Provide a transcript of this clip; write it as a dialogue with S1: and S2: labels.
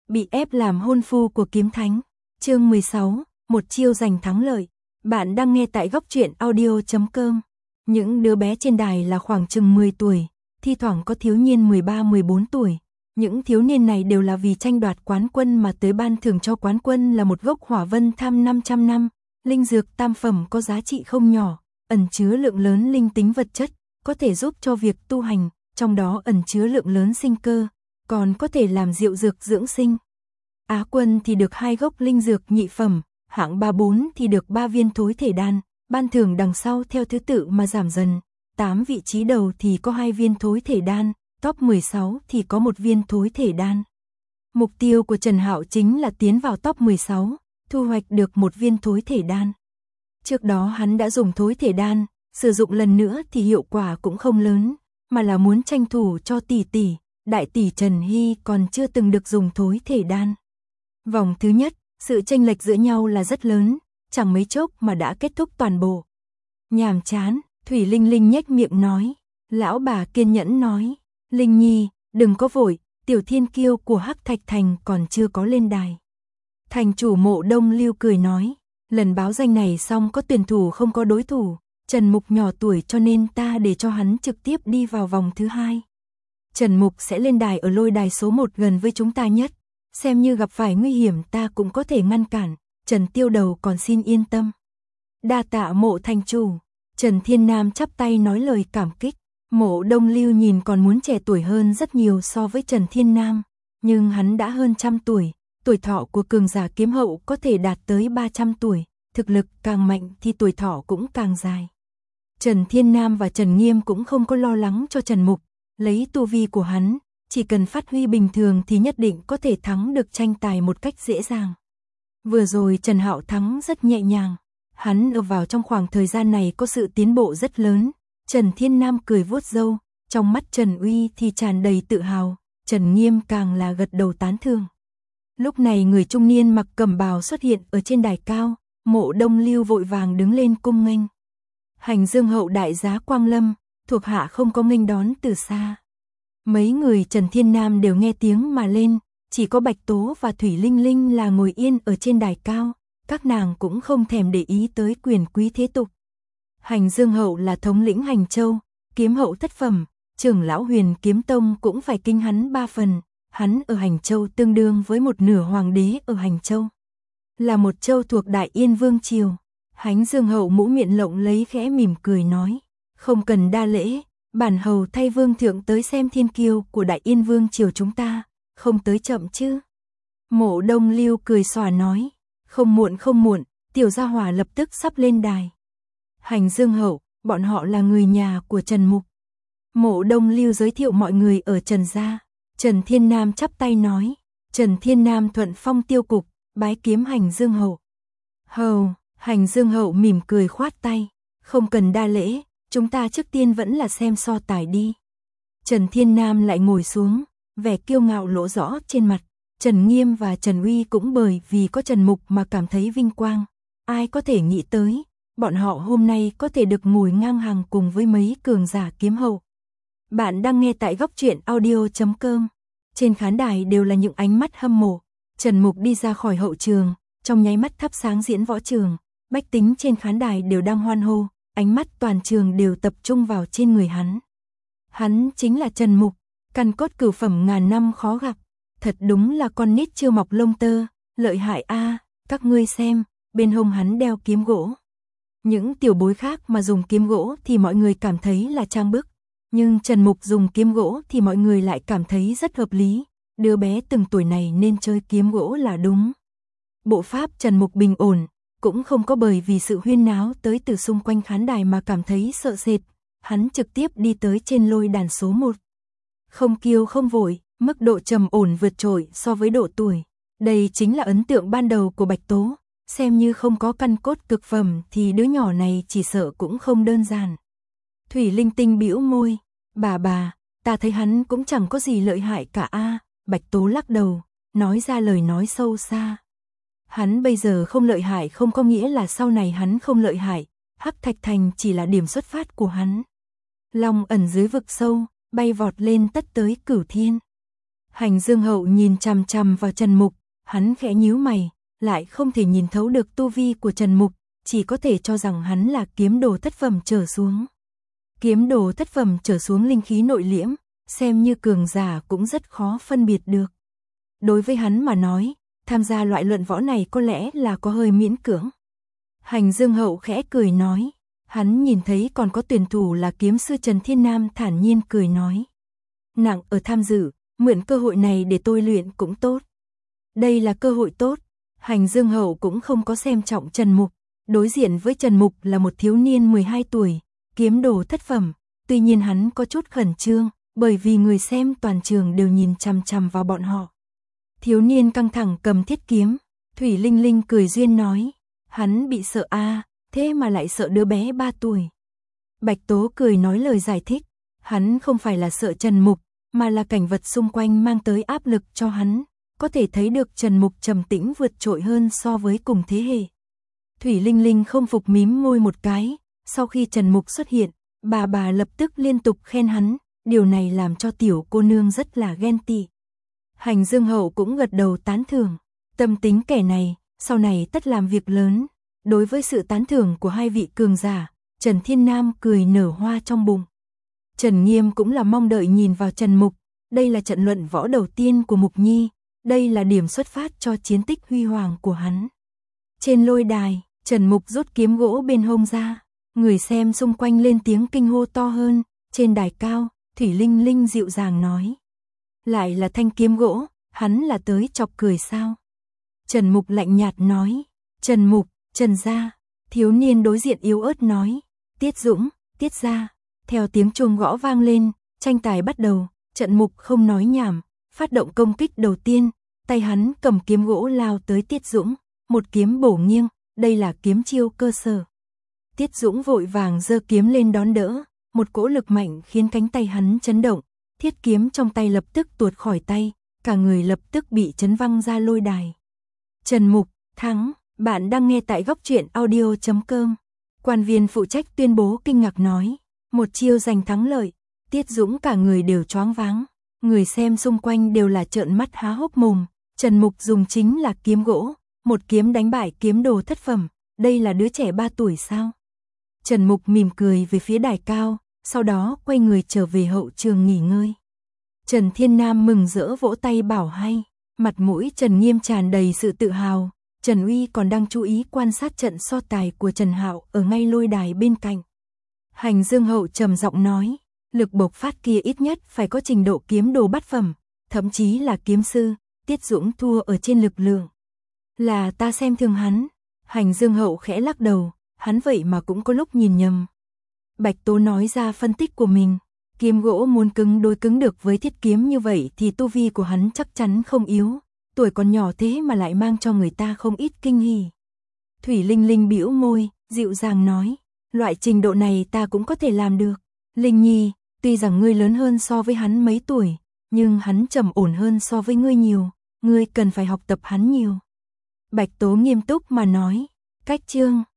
S1: Bị ép làm hôn phu của kiếm thánh. Chương 16, một chiêu giành thắng lợi. Bạn đang nghe tại góc truyện audio.com. Những đứa bé trên đài là khoảng chừng 10 tuổi, thi thoảng có thiếu niên 13-14 tuổi. Những thiếu niên này đều là vì tranh đoạt quán quân mà tới ban thưởng cho quán quân là một gốc hỏa vân tham 500 năm, linh dược tam phẩm có giá trị không nhỏ, ẩn chứa lượng lớn linh tính vật chất, có thể giúp cho việc tu hành, trong đó ẩn chứa lượng lớn sinh cơ, còn có thể làm diệu dược dưỡng sinh. Á quân thì được 2 gốc linh dược nhị phẩm, hạng 3-4 thì được 3 viên thối thể đan, ban thưởng đằng sau theo thứ tự mà giảm dần. 8 vị trí đầu thì có 2 viên thối thể đan, top 16 thì có 1 viên thối thể đan. Mục tiêu của Trần Hạo chính là tiến vào top 16, thu hoạch được 1 viên thối thể đan. Trước đó hắn đã dùng thối thể đan, sử dụng lần nữa thì hiệu quả cũng không lớn, mà là muốn tranh thủ cho tỷ tỷ, đại tỷ Trần Hy còn chưa từng được dùng thối thể đan. Vòng thứ nhất, sự chênh lệch giữa nhau là rất lớn, chẳng mấy chốc mà đã kết thúc toàn bộ. Nhàm chán, Thủy Linh Linh nhếch miệng nói. Lão bà kiên nhẫn nói, Linh Nhi, đừng có vội, tiểu thiên kiêu của Hắc Thạch Thành còn chưa có lên đài. Thành chủ Mộ Đông Lưu cười nói, lần báo danh này xong có tuyển thủ không có đối thủ, Trần Mục nhỏ tuổi cho nên ta để cho hắn trực tiếp đi vào vòng thứ 2. Trần Mục sẽ lên đài ở lôi đài số 1 gần với chúng ta nhất, xem như gặp phải nguy hiểm ta cũng có thể ngăn cản, Trần Tiêu Đầu còn xin yên tâm. Đa tạ Mộ thành chủ. Trần Thiên Nam chắp tay nói lời cảm kích. Mộ Đông Lưu nhìn còn muốn trẻ tuổi hơn rất nhiều so với Trần Thiên Nam, nhưng hắn đã hơn 100 tuổi, tuổi thọ của cường giả kiếm hậu có thể đạt tới 300 tuổi, thực lực càng mạnh thì tuổi thọ cũng càng dài. Trần Thiên Nam và Trần Nghiêm cũng không có lo lắng cho Trần Mục, lấy tu vi của hắn, chỉ cần phát huy bình thường thì nhất định có thể thắng được tranh tài một cách dễ dàng. Vừa rồi Trần Hạo thắng rất nhẹ nhàng, hắn ở vào trong khoảng thời gian này có sự tiến bộ rất lớn. Trần Thiên Nam cười vuốt râu, trong mắt Trần Uy thì tràn đầy tự hào, Trần Nghiêm càng là gật đầu tán thưởng. Lúc này người trung niên mặc cẩm bào xuất hiện ở trên đài cao, Mộ Đông Lưu vội vàng đứng lên cung nghênh. Hành Dương hậu đại giá Quang Lâm, thuộc hạ không có nghênh đón từ xa. Mấy người Trần Thiên Nam đều nghe tiếng mà lên, chỉ có Bạch Tố và Thủy Linh Linh là ngồi yên ở trên đài cao, các nàng cũng không thèm để ý tới quyền quý thế tục. Hành Dương hậu là thống lĩnh Hành Châu, kiếm hậu thất phẩm, trưởng lão Huyền Kiếm Tông cũng phải kinh hắn 3 phần, hắn ở Hành Châu tương đương với một nửa hoàng đế ở Hành Châu. Là một châu thuộc Đại Yên Vương Triều. Hành Dương hậu mũ miệng lộng lấy khẽ mỉm cười nói, không cần đa lễ, bản hầu thay vương thượng tới xem thiên kiêu của Đại Yên Vương Triều chúng ta, không tới chậm chứ. Mộ Đông Lưu cười xòa nói, không muộn, tiểu gia hỏa lập tức sắp lên đài. Hành Dương hậu, bọn họ là người nhà của Trần Mục. Mộ Đông Lưu giới thiệu mọi người ở Trần gia. Trần Thiên Nam chắp tay nói, Trần Thiên Nam thuận phong tiêu cục, bái kiếm Hành Dương hậu. Hầu, Hành Dương hậu mỉm cười khoát tay, không cần đa lễ, chúng ta trước tiên vẫn là xem so tài đi. Trần Thiên Nam lại ngồi xuống, vẻ kiêu ngạo lộ rõ trên mặt. Trần Nghiêm và Trần Uy cũng bởi vì có Trần Mục mà cảm thấy vinh quang. Ai có thể nghĩ tới, bọn họ hôm nay có thể được ngồi ngang hàng cùng với mấy cường giả kiếm hậu. Bạn đang nghe tại góc truyện audio.com. Trên khán đài đều là những ánh mắt hâm mộ. Trần Mục đi ra khỏi hậu trường, trong nháy mắt thắp sáng diễn võ trường. Bách tính trên khán đài đều đang hoan hô, ánh mắt toàn trường đều tập trung vào trên người hắn. Hắn chính là Trần Mục, căn cốt cửu phẩm ngàn năm khó gặp. Thật đúng là con nít chưa mọc lông tơ, lợi hại a, các ngươi xem, bên hông hắn đeo kiếm gỗ. Những tiểu bối khác mà dùng kiếm gỗ thì mọi người cảm thấy là trang bức, nhưng Trần Mục dùng kiếm gỗ thì mọi người lại cảm thấy rất hợp lý, đứa bé từng tuổi này nên chơi kiếm gỗ là đúng. Bộ pháp Trần Mục bình ổn, cũng không có bởi vì sự huyên náo tới từ xung quanh khán đài mà cảm thấy sợ sệt, hắn trực tiếp đi tới trên lôi đàn số 1. Không kiêu không vội, mức độ trầm ổn vượt trội so với độ tuổi. Đây chính là ấn tượng ban đầu của Bạch Tố, xem như không có căn cốt cực phẩm thì đứa nhỏ này chỉ sợ cũng không đơn giản. Thủy Linh Tinh bĩu môi, bà, ta thấy hắn cũng chẳng có gì lợi hại cả a. Bạch Tố lắc đầu, nói ra lời nói sâu xa. Hắn bây giờ không lợi hại không có nghĩa là sau này hắn không lợi hại, Hắc Thạch Thành chỉ là điểm xuất phát của hắn. Long ẩn dưới vực sâu, bay vọt lên tất tới cửu thiên. Hành Dương Hậu nhìn chằm chằm vào Trần Mục, hắn khẽ nhíu mày, lại không thể nhìn thấu được tu vi của Trần Mục, chỉ có thể cho rằng hắn là kiếm đồ thất phẩm trở xuống. Kiếm đồ thất phẩm trở xuống linh khí nội liễm, xem như cường giả cũng rất khó phân biệt được. Đối với hắn mà nói, tham gia loại luận võ này có lẽ là có hơi miễn cưỡng. Hành Dương Hậu khẽ cười nói, hắn nhìn thấy còn có tuyển thủ là kiếm sư Trần Thiên Nam thản nhiên cười nói. Nặng ở tham dự, mượn cơ hội này để tôi luyện cũng tốt. Đây là cơ hội tốt, Hành Dương Hậu cũng không có xem trọng Trần Mục, đối diện với Trần Mục là một thiếu niên 12 tuổi, kiếm đồ thất phẩm, tuy nhiên hắn có chút khẩn trương, bởi vì người xem toàn trường đều nhìn chằm chằm vào bọn họ. Thiếu niên căng thẳng cầm thiết kiếm, Thủy Linh Linh cười duyên nói, hắn bị sợ thế mà lại sợ đứa bé 3 tuổi. Bạch Tố cười nói lời giải thích, hắn không phải là sợ Trần Mục, mà là cảnh vật xung quanh mang tới áp lực cho hắn, có thể thấy được Trần Mục trầm tĩnh vượt trội hơn so với cùng thế hệ. Thủy Linh Linh không phục mím môi một cái, sau khi Trần Mục xuất hiện, bà lập tức liên tục khen hắn, điều này làm cho tiểu cô nương rất là ghen tị. Hành Dương Hậu cũng gật đầu tán thưởng, tâm tính kẻ này, sau này tất làm việc lớn. Đối với sự tán thưởng của hai vị cường giả, Trần Thiên Nam cười nở hoa trong bụng. Trần Nghiêm cũng là mong đợi nhìn vào Trần Mục, đây là trận luận võ đầu tiên của Mục Nhi, đây là điểm xuất phát cho chiến tích huy hoàng của hắn. Trên lôi đài, Trần Mục rút kiếm gỗ bên hông ra, người xem xung quanh lên tiếng kinh hô to hơn, trên đài cao, Thủy Linh Linh dịu dàng nói. Lại là thanh kiếm gỗ, hắn là tới chọc cười sao? Trần Mục lạnh nhạt nói, Trần Mục, Trần gia, thiếu niên đối diện yếu ớt nói, Tiết Dũng, Tiết gia. Theo tiếng chuông gõ vang lên, tranh tài bắt đầu, Trần Mục không nói nhảm, phát động công kích đầu tiên, tay hắn cầm kiếm gỗ lao tới Tiết Dũng, một kiếm bổ nghiêng, đây là kiếm chiêu cơ sở. Tiết Dũng vội vàng giơ kiếm lên đón đỡ, một cỗ lực mạnh khiến cánh tay hắn chấn động, thiết kiếm trong tay lập tức tuột khỏi tay, cả người lập tức bị chấn văng ra lôi đài. Trần Mục, thắng, bạn đang nghe tại góc truyện audio.com. Quan viên phụ trách tuyên bố kinh ngạc nói, một chiêu giành thắng lợi, Tiết Dũng cả người đều choáng váng, người xem xung quanh đều là trợn mắt há hốc mồm, Trần Mục dùng chính là kiếm gỗ, một kiếm đánh bại kiếm đồ thất phẩm, đây là đứa trẻ 3 tuổi sao? Trần Mục mỉm cười về phía đài cao, sau đó quay người trở về hậu trường nghỉ ngơi. Trần Thiên Nam mừng rỡ vỗ tay bảo hay, mặt mũi Trần Nghiêm tràn đầy sự tự hào, Trần Uy còn đang chú ý quan sát trận so tài của Trần Hạo ở ngay lôi đài bên cạnh. Hành Dương Hậu trầm giọng nói, lực bộc phát kia ít nhất phải có trình độ kiếm đồ bát phẩm, thậm chí là kiếm sư, Tiết Dũng thua ở trên lực lượng. Là ta xem thường hắn, Hành Dương Hậu khẽ lắc đầu, hắn vậy mà cũng có lúc nhìn nhầm. Bạch Tố nói ra phân tích của mình, kiếm gỗ muốn cứng đối cứng được với thiết kiếm như vậy thì tu vi của hắn chắc chắn không yếu, tuổi còn nhỏ thế mà lại mang cho người ta không ít kinh hỉ. Thủy Linh Linh bĩu môi, dịu dàng nói, loại trình độ này ta cũng có thể làm được. Linh Nhi, tuy rằng ngươi lớn hơn so với hắn mấy tuổi, nhưng hắn trầm ổn hơn so với ngươi nhiều, ngươi cần phải học tập hắn nhiều. Bạch Tố nghiêm túc mà nói, cách chương